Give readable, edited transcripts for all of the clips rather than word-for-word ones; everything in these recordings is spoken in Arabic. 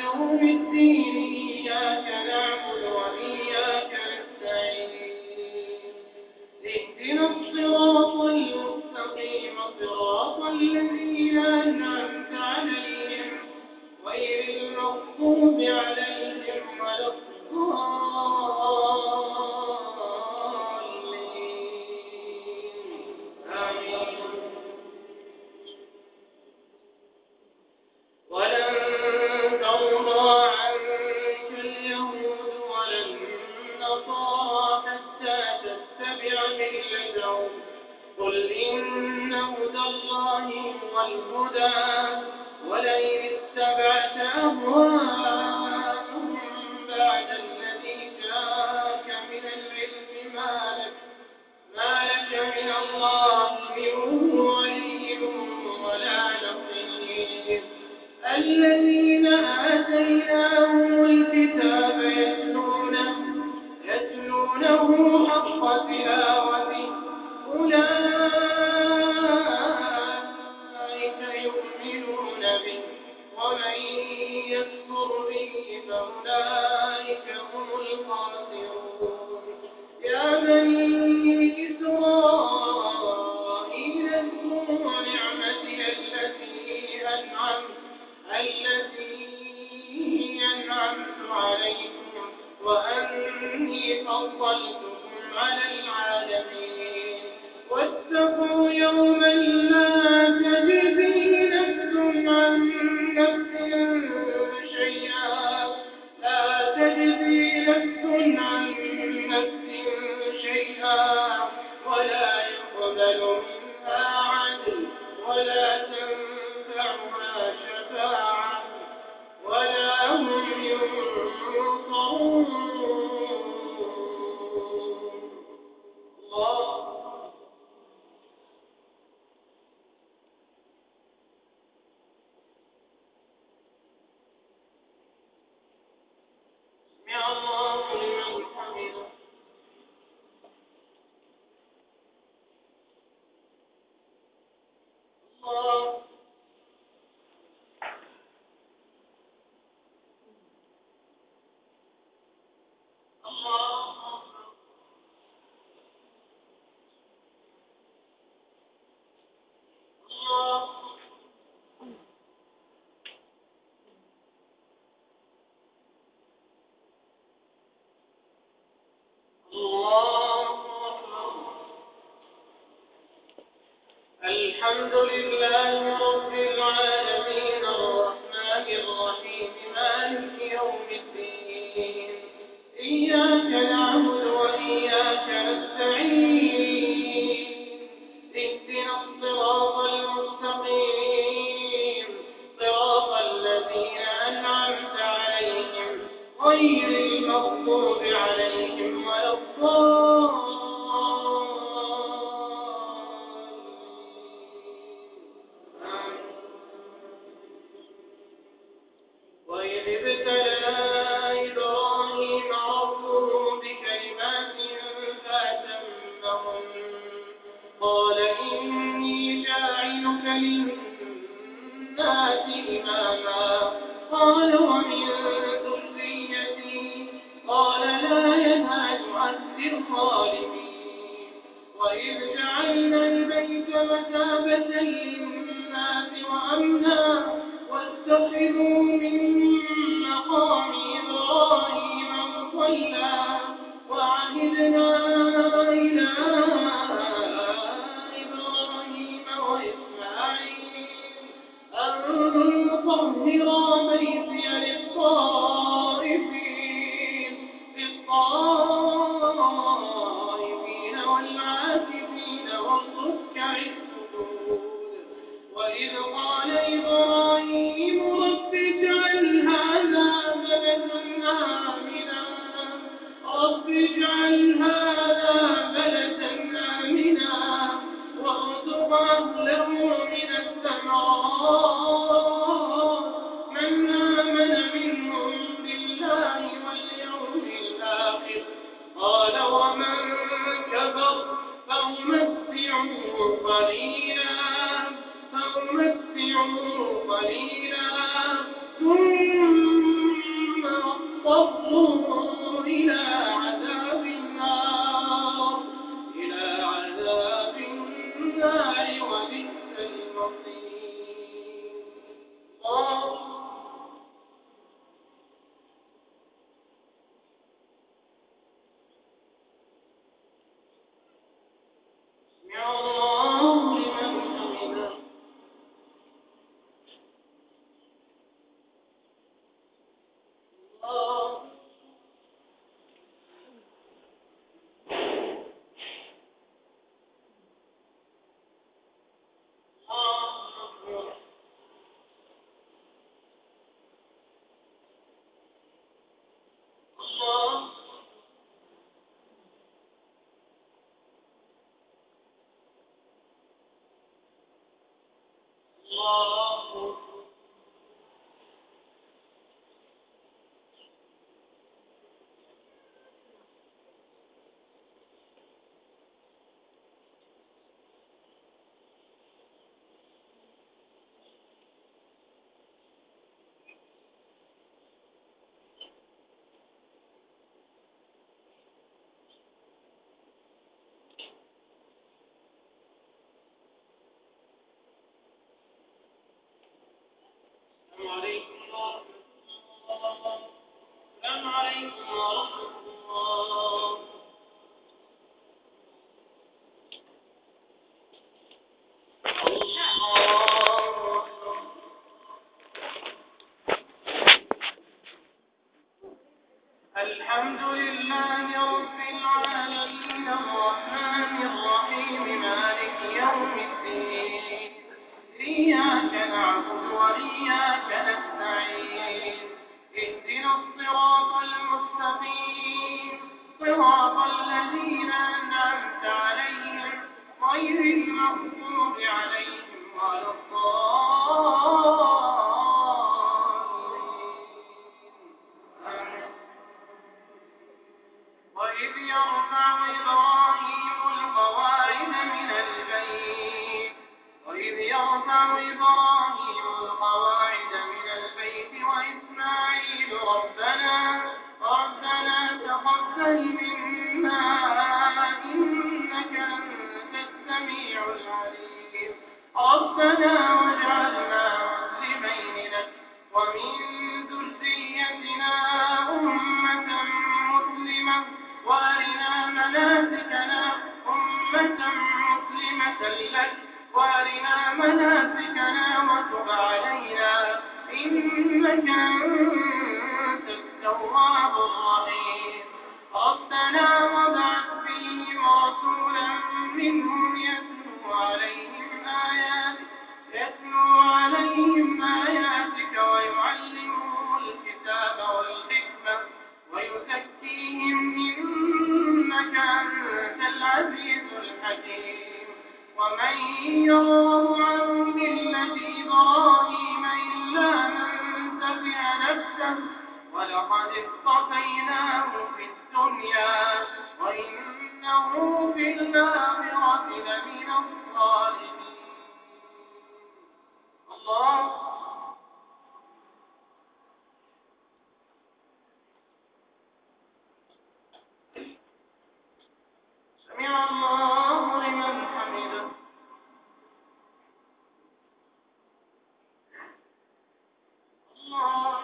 يوم الدين إياك نعبد وإياك نستعين اهدنا الصراط المستقيم صراط الذين أنعمت عليهم غير المغضوب عليهم ولا الضالين آمين. ولن ترضى عنك اليهود ولا النصارى حتى تتبع ملتهم قل إن هدى الله هو الهدى ولئن اتبعت أهواءهم بعد الذي جاءك من العلم ما لك من الله من ولي ولا نصير الذين آتيناهم الكتاب يتلونه حق تلاوته أولئك يؤمنون به ومن يكفر به فأولئك هم الخاسرون يا بني إسرائيل اذكروا نعمتي التي أنعمت عليكم وأني فضلتكم على العالمين واتقوا يوما لا تجزي نفس عن نفس شيئا ولا يقبل منها عدل ولا تنفعها شفاعة ولا هم ينصرون. الحمد لله رب العالمين الرحمن الرحيم مالك يوم الدين إياك نعبد وإياك نستعين اهدنا الصراط المستقيم صراط الذين أنعمت عليهم غير المغضوب عليهم ولا الضالين. وإذ ابتلى إبراهيم ربه بكلمات فأتمهن قال إني جاعلك للناس إماما قال ومن ذريتي قال لا ينال عهد الظالمين. وإذ جعلنا البيت مثابة للناس وأمنا واتخذوا من مقام إبراهيم مصلى وعهدنا إلى إبراهيم وإسماعيل أن طهرا بيتي للطائفين والعاكفين والركع السجود. وإذ قال إبراهيم رب اجعل هذا بلدا آمنا وارزق أهله من الثمرات من آمن منهم بالله واليوم الآخر قال ومن كفر فأمتعه قليلا ثم واضطروا إلى عذاب النار وبئس المصير. سمع الله لمن حمده. السلام عليكم ورحمة الله. الحمد لله رب العالمين الرحمن الرحيم مالك يوم الدين إياك نعبد وإياك نستعين اهدنا الصراط المستقيم صراط الذين أنعمت عليهم غير المغضوب عليهم ولا الضالين. وإذ يرفع إبراهيم القواعد من البيت وإسماعيل ربنا تقبل منا إنك أنت السميع العليم ربنا واجعلنا مسلمين لك ومن ذريتنا أمة مسلمة وأرنا مناسكنا وتب علينا إنك أنت التواب الرحيم ربنا وابعث فيهم رسولا منهم يتلو عليهم آياتك ويعلمهم الكتاب والحكمة ويزكيهم إنك أنت العزيز الحكيم ومن يرغب عن ملة إبراهيم إلا من سفه نفسه ولقد اصطفيناه في الدنيا وإنه في الآخرة لمن الصالحين. الله سمع الله لمن حمده. الله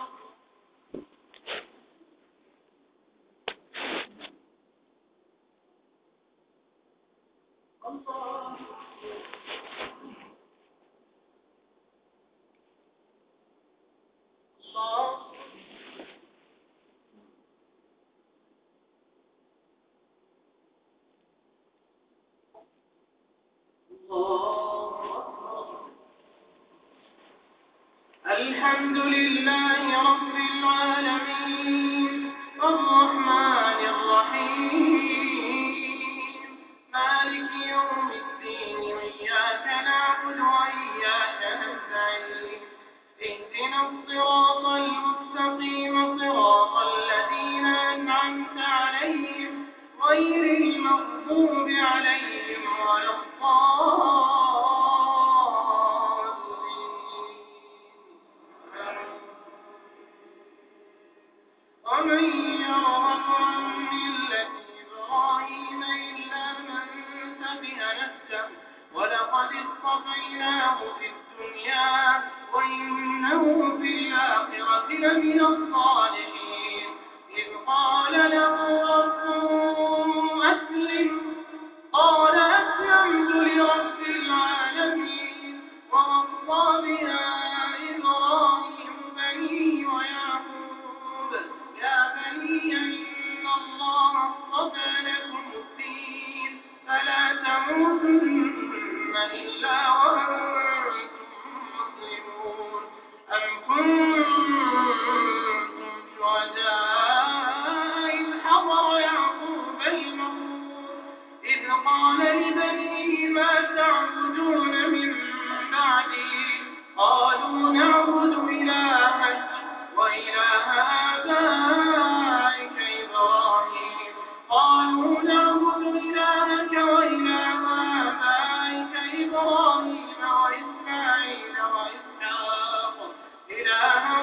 الحمد لله رب العالمين الرحمن الرحيم مالك يوم الدين إياك نعبد وإياك نستعين اهدنا الصراط المستقيم صراط الذين أنعمت عليهم غير المغضوب عليهم ولا الضالين. ومن يرغب عن ملة إبراهيم إلا من سفه نفسه ولقد اصطفيناه في الدنيا وإنه في الآخرة لمن الصالحين إذ قال له ربه أسلم قال أسلمت لرب العالمين ووصى بها إبراهيم بنيه ويعقوب يا بني إن الله اصطفى لكم الدين فلا تموتن إلا وأنتم مسلمون أم كنتم شهداء إذ حضر يعقوب الموت إذ قال لبنيه ما تعبدون من بعدي قالوا نعبد إلهك وإله آبائك إبراهيم قالوا نعبد إلهك وإله آبائك إبراهيم وإسماعيل وإسحاق إلها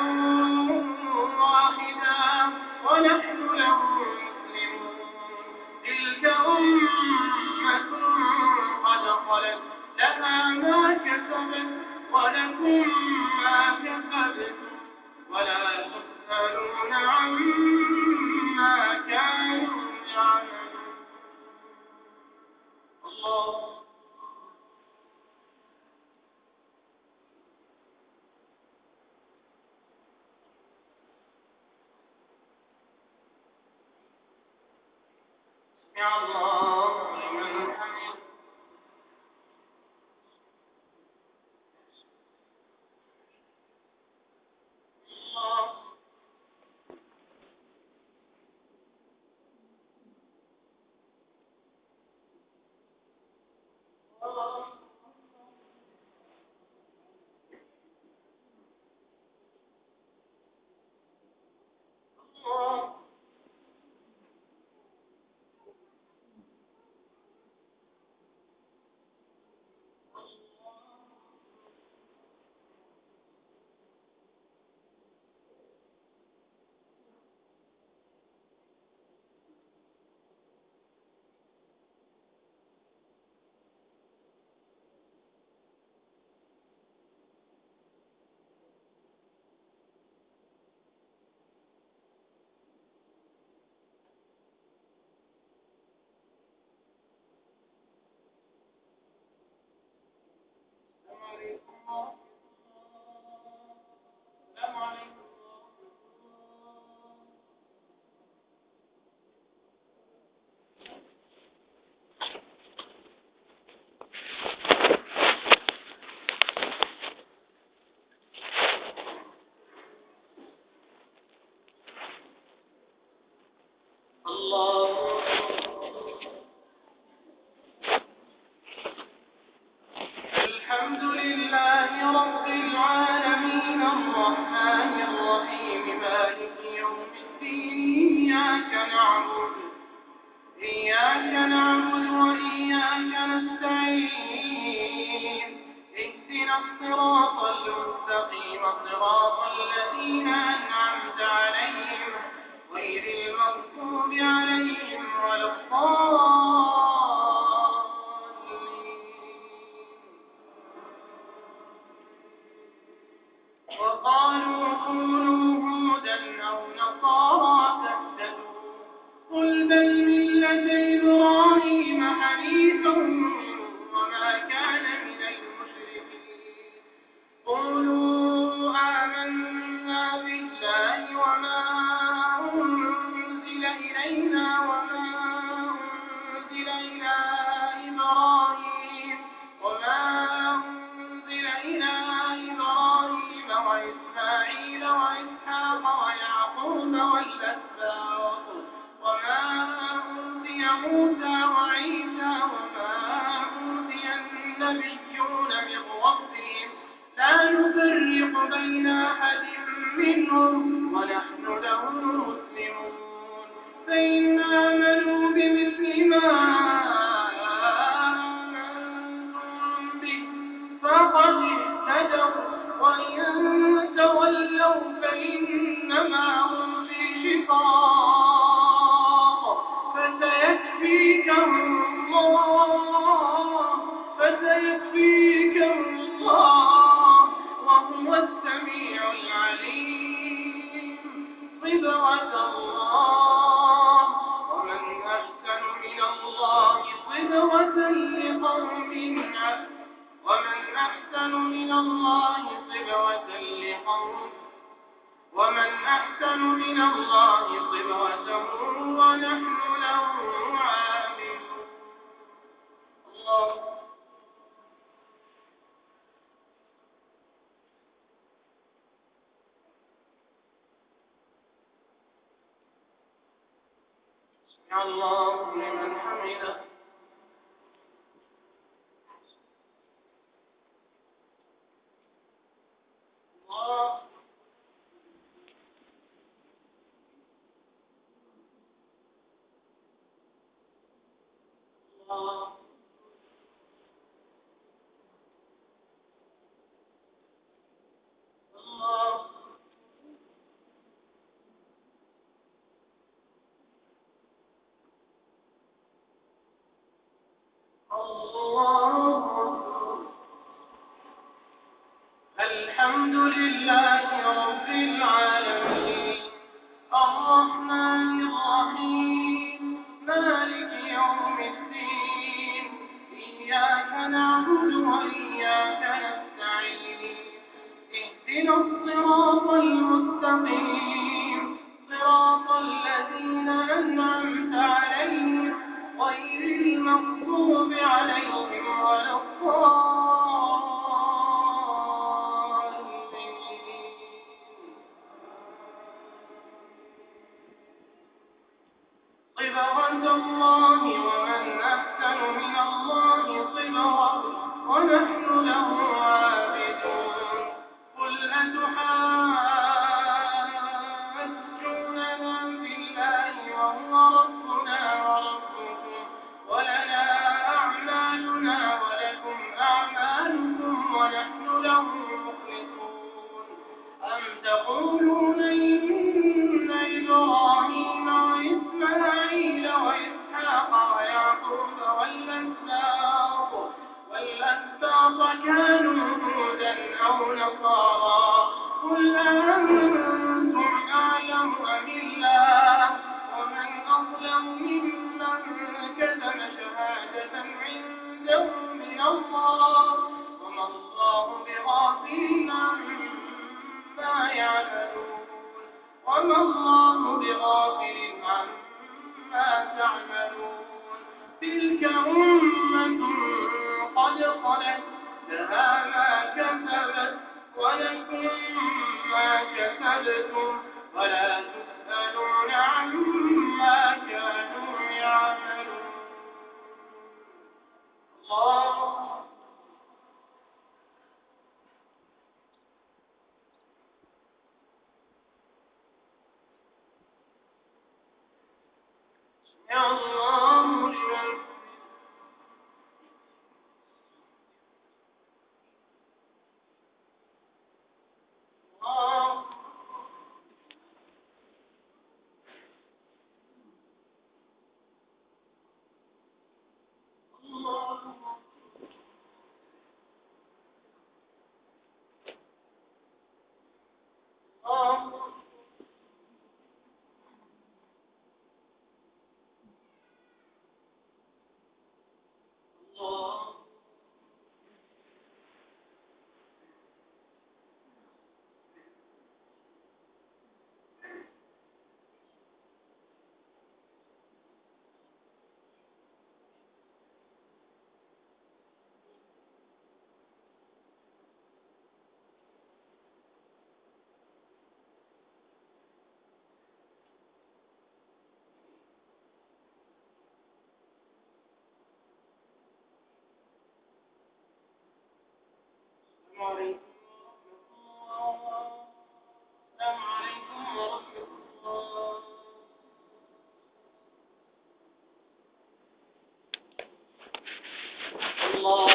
واحدا ونحن له مسلمون تلك أمة قد خلت لها ما كسبت ولكم ما كسبتم ولا تسألون عما كانوا يعملون الله يا الله لمن حمده الله الحمد لله رب العالمين الرحمن الرحيم مالك يوم الدين إياك نعبد وإياك نستعين اهدنا الصراط المستقيم صراط الذين أنعمت عليهم غير المغضوب عليهم ولا الضالين وقالوا كونوا هودا أو نصارى تهتدوا قل بل ملة إبراهيم حنيفا وما كان من المشركين قولوا آمنا بالله وما أنزل إلينا وما أنزل إلى إبراهيم وإسماعيل وإسحاق ويعقوب والأسباط وما أوتي موسى وعيسى وما أوتي النبيون من ربهم لا نفرق بين أحد منهم ونحن له مسلمون فإن آمنوا بمثل ما آمنتم به فقد اهتدوا وإن تولوا فإنما هم في شقاق الله فسيكفيكهم الله وهو السميع العليم صبغة الله ومن أحسن من الله صبغة لقوم ومن أحسن من الله صبغة ونحن له عابدون. الله سمع الله لمن حمده. الله الله الله الله. الحمد لله رب العالمين الرحمن الرحيم مالك يوم الدين إياك نعبد وإياك نستعين اهدنا الصراط المستقيم صراط الذين أنعمت عليهم غير المغضوب عليهم ولا الضالين. صبغة الله ومن أحسن من الله صبغة ونحن له عابدون. قل أتحاجوننا في الله وهو ربنا وربكم ولنا أعمالنا ولكم أعمالكم ونحن له مخلصون. أم تقولون إن إبراهيم وإسماعيل وإسحاق ويعقوب والأسباط كانوا هودا أو نصارى قل أنتم أعلم أم الله ومن أظلم ممن كتم شهادة عنده من الله وما الله بغافل عما يعملون تعملون. تلك أمة قد خلت لها ما كسبت ولكم ما كسبتم ولا تسألون عما كانوا يعملون. الله يا الله لمن الله الله السلام عليكم ورحمة الله. الله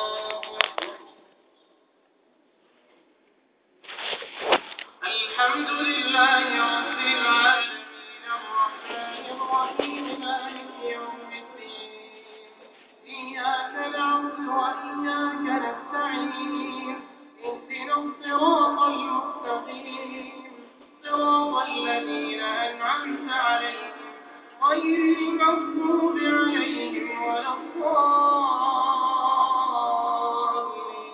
الحمد لله رب العالمين الرحمن الرحيم مالك يوم الدين إياك نعبد وإياك نستعين اهدنا الصراط المستقيم صراط الذين أنعمت عليهم غير المغضوب عليهم ولا الضالين.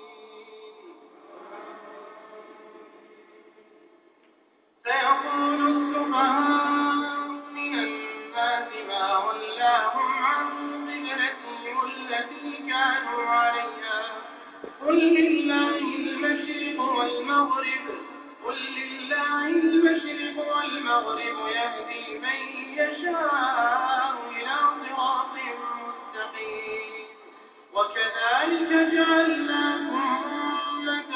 سيقول السفهاء من الناس ما ولاهم عن قبلتهم التي كانوا عليها قل لله المشرق والمغرب يهدي من يشاء إلى صراط مستقيم وكذلك جعلناكم أمة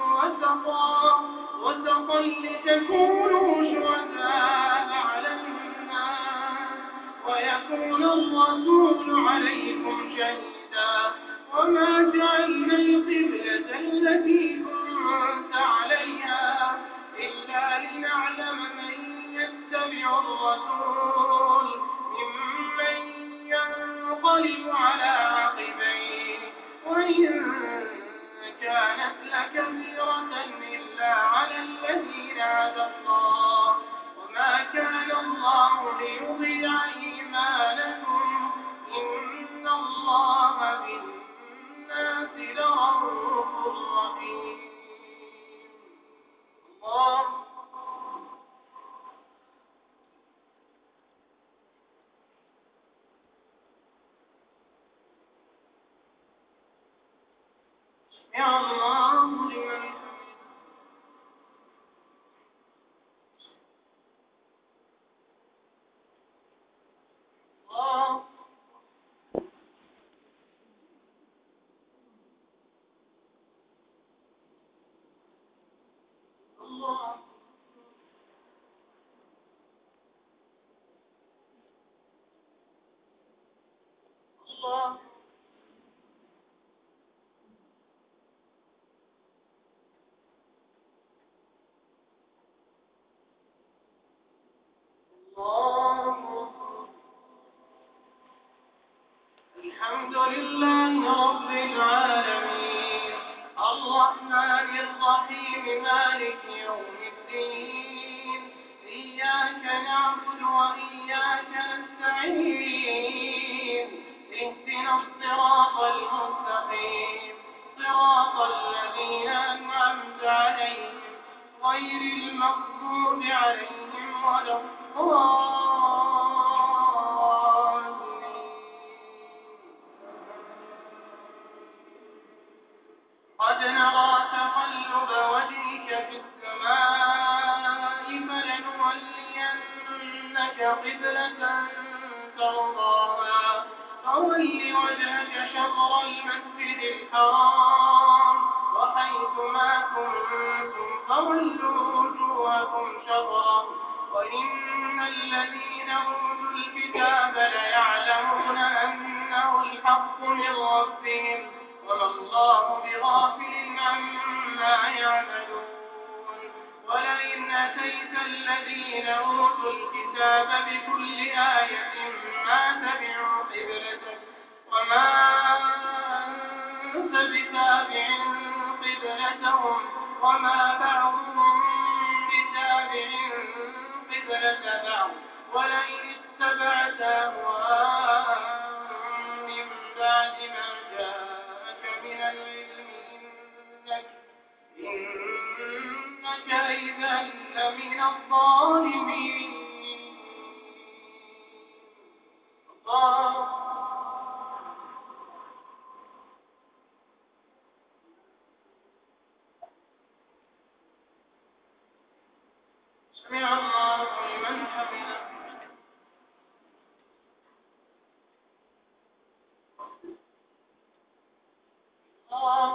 وسطا لتكونوا شهداء على الناس ويكون الرسول عليكم شهيدا وما جعلنا القبلة التي كنت عليها إلا لنعلم من يتبع الرسول ممن ينقلب على عقبيه وإن كانت لكبيرة إلا على الذين هدى الله وما كان الله ليضيع إيمانكم إن الله بالناس لرؤوف رحيم. الله يا الله لمن الله الله الله الله. الحمد لله رب العالمين الرحمن الرحيم مالك يوم الدين إياك نعبد وإياك نستعين اهدنا الصراط المستقيم صراط الذين أنعمت عليهم غير المغضوب عليهم ولا الضالين. قد نرى تقلب وجهك في السماء فلنولينك قبلة ترضاها فول وجهك شطر المسجد الحرام وحيث ما كنتم فولوا وجوهكم شطره وإن الذين أوتوا الكتاب ليعلمون أنه الحق من ربهم وما الله بغافل عما يعملون ولئن أتيت الذين أوتوا الكتاب بكل آية ما تبعوا قبلتك وما أنت بتابع قبلتهم وما بعضهم بتابع قبلة بعض ولئن اتبعت أهواءهم من بعد ما جاءك من العلم إنك إذا لمن الظالمين. الله سمع الله لمن حمده. الله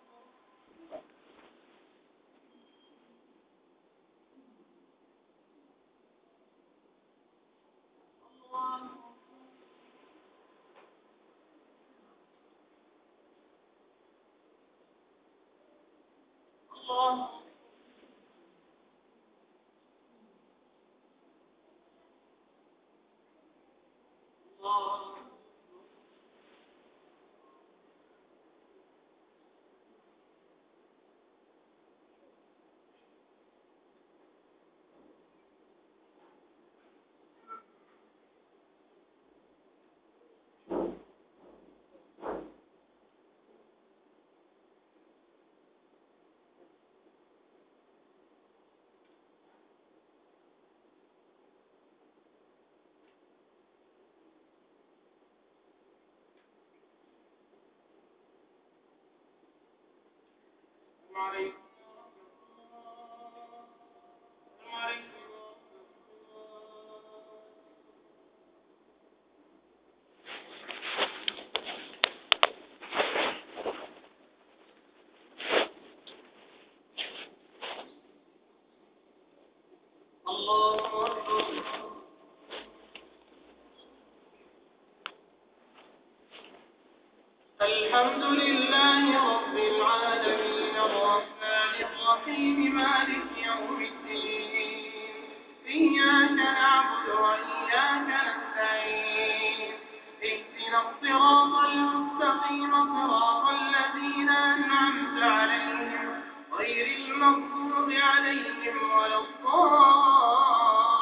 الله الله الله أكبر. الحمد لله رب العالمين الرحمن الرحيم مالك يوم الدين إياك نعبد وإياك نستعين اهدنا الصراط المستقيم صراط الذين أنعمت عليهم غير المغضوب عليهم ولا الضالين.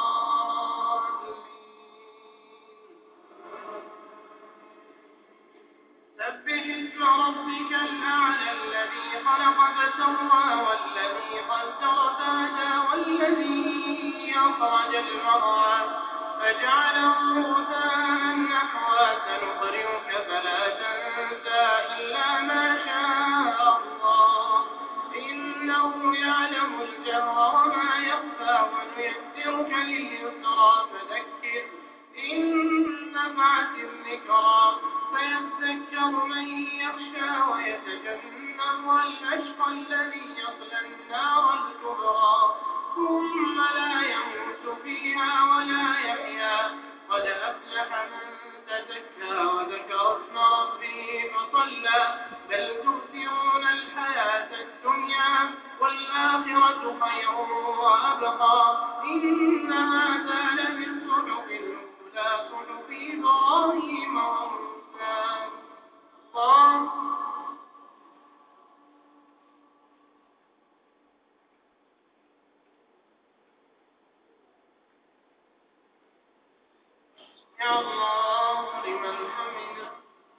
سبح اسم ربك الأعلى الذي خلق فسوى والذي قدر فهدى والذي أخرج المرعى فجعله غثاء نحوا سنقرئك فلا تنسى إلا ما شاء الله إنه يعلم الجهر وما يخفى ونيسرك لليسرى فذكر إن نفعت الذكرى فيذكر من يخشى ويتجنبها الأشقى الذي يصلى النار الكبرى ثم لا يموت فيها ولا يحيا قد أفلح من تزكى وذكر اسم ربه فصلى بل تؤثرون الحياة الدنيا والآخرة خير وأبقى إن هذا لفي الصحف الأولى صحف إبراهيم وموسى. يا الله لمن حمده.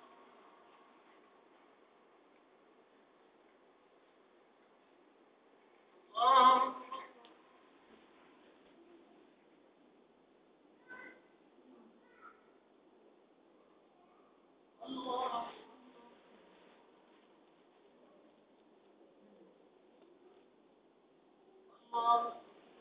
الله الله الله.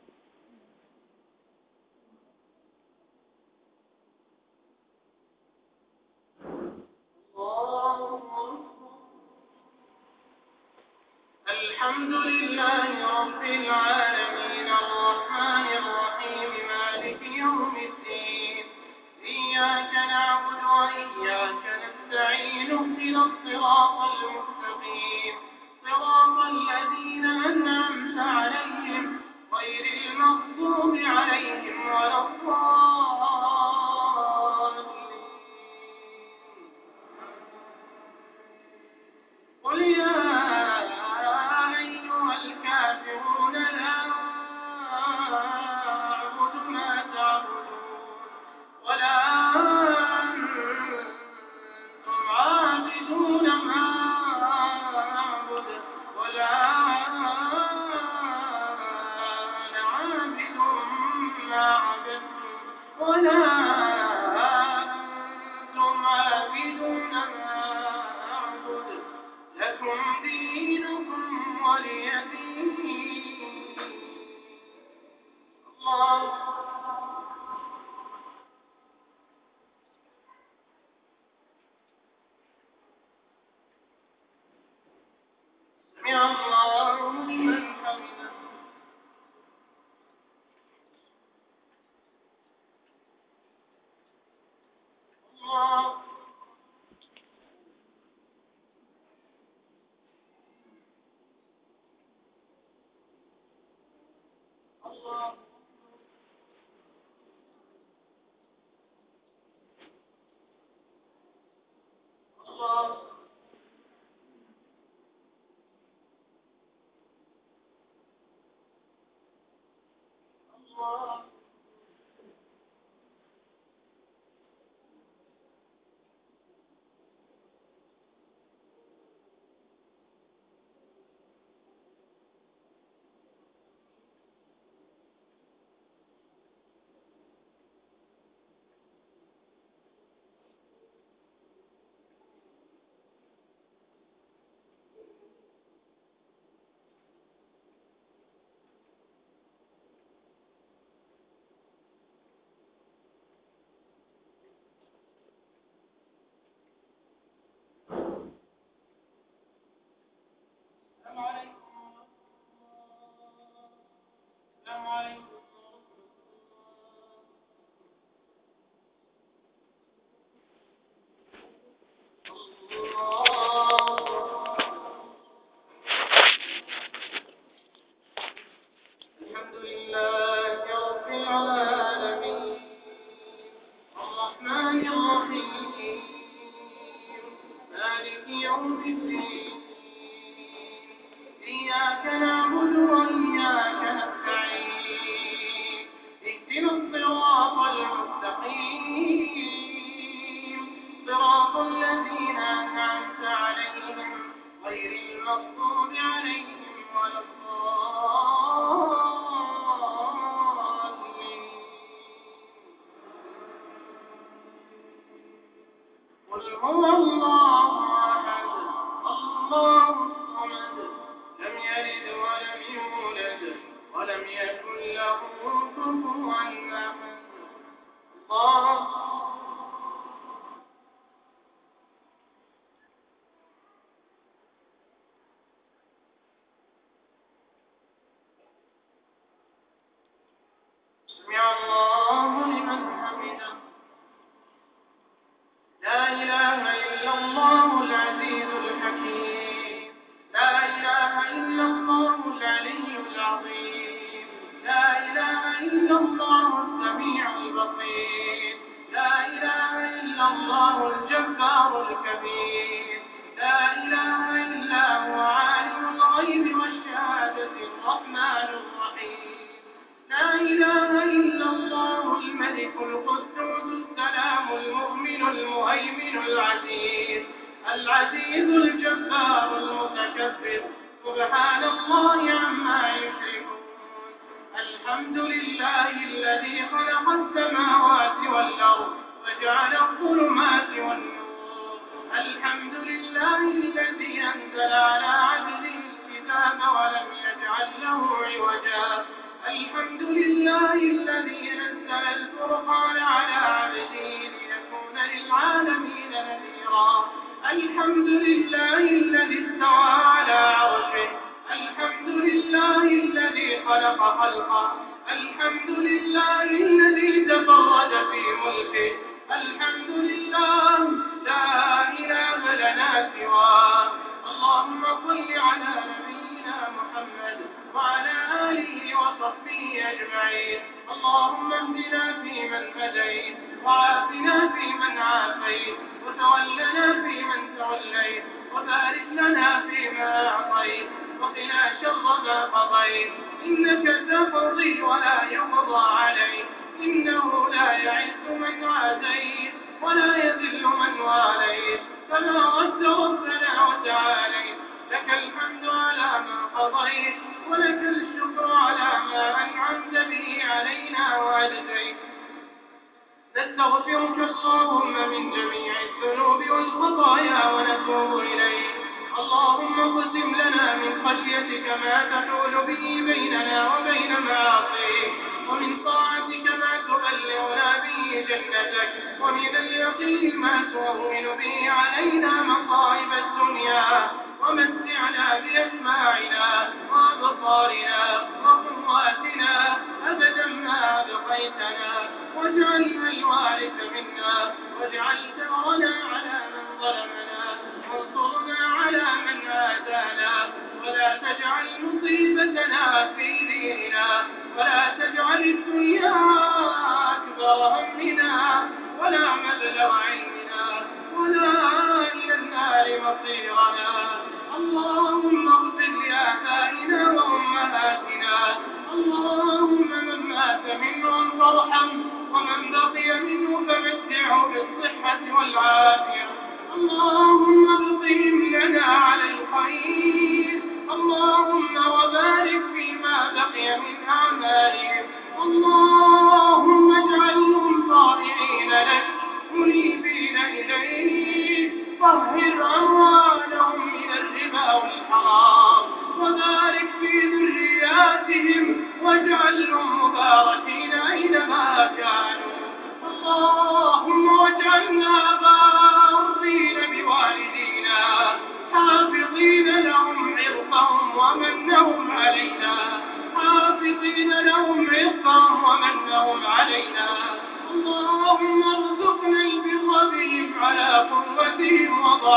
الحمد لله رب العالمين الرحمن الرحيم مالك يوم الدين إياك نعبد وإياك نستعين اهدنا الصراط المستقيم صراط الذين أنعمت عليهم غير المغضوب عليهم ولا الضالين. قل يا أيها الكافرون لا أعبد ما تعبدون ولا أنتم عابدون ما أعبد ولا أنا عابد ما عبدتم ولا أنتم عابدون ما أعبد لكم دينكم ولي دين. الله سمع الله لمن حمده. الله الله الله الله. لله رب العالمين الرحمن الرحيم مالك يوم الدين إياك نعبد وإياك نستعين اهدنا الصراط المستقيم صراط الذين أنعمت عليهم غير المغضوب عليهم ولا الضالين قل هو الله أحد الله الصمد لم يلد ولم يولد ولم يكن له كفوا أحد الله سمع الله لمن حمده لا إله إلا الله العزيز الحكيم لا إله إلا الله العلي العظيم لا إله إلا الله السميع البصير لا إله إلا الله الجبار الكبير لا إله إلا هو عالم الغيب والشهادة الرحمن الرحيم لا إله إلا الله الملك القدوس السلام المؤمن المهيمن العزيز الجبار المتكبر سبحان الله عما يشركون الحمد لله الذي خلق السماوات والأرض وجعل الظلمات والنور الحمد لله الذي أنزل على عبده الكتاب ولم يجعل له عوجا الحمد لله الذي نزل الفرقان على عبده ليكون للعالمين نذيرا الحمد لله الذي استوى على عرشه الحمد لله الذي خلق خلقه الحمد لله الذي تفرد في ملكه الحمد لله لا إله لنا سواه اللهم صل على نبينا محمد وعلى آله وصحبه أجمعين اللهم اهدنا فيمن هديت وعافنا فيمن عافيت وتولنا فيمن توليت وبارك لنا فيما أعطيت وقنا شر ما قضيت إنك تقضي ولا يقضى عليك إنه لا يعز من عاديت ولا يذل من واليت تباركت ربنا وتعاليت لك الحمد على ما قضيت ولك الشكر على ما أنعمت به علينا وأجزيت نستغفرك اللهم من جميع الذنوب والخطايا ونتوب إليك اللهم اقسم لنا من خشيتك ما تحول به بيننا وبين معاصيك ومن طاعتك ما تبلغنا به جنتك ومن اليقين ما تهون به علينا مصائب الدنيا ومتعنا بأسماعنا وأبصارنا وقواتنا أبدا ما أبقيتنا واجعلنا الوارث منا واجعل ثأرنا على من ظلمنا وانصرنا على من آذانا ولا تجعل مصيبتنا في ديننا ولا تجعل الدنيا أكبر همنا ولا مبلغ علمنا ولا إلى النار مصيرنا اللهم اغفر لآبائنا وأمهاتنا اللهم من مات منهم فارحمه ومن بقي منه فمتعه بالصحة والعافية اللهم اغفر لنا على الخير اللهم وبارك فيما بقي من أعمالهم اللهم اجعلهم طائعين لك منيبين إليك طهر أموالهم من الربا والحرام وبارك في ذرياتهم واجعلهم مباركين أينما كانوا اللهم واجعلنا بارين بوالدينا حافظين لهم عرضهم ومنهم علينا حافظين لهم عرضهم ومنهم علينا اللهم ارزقنا البر بهم على قوتهم وضعفهم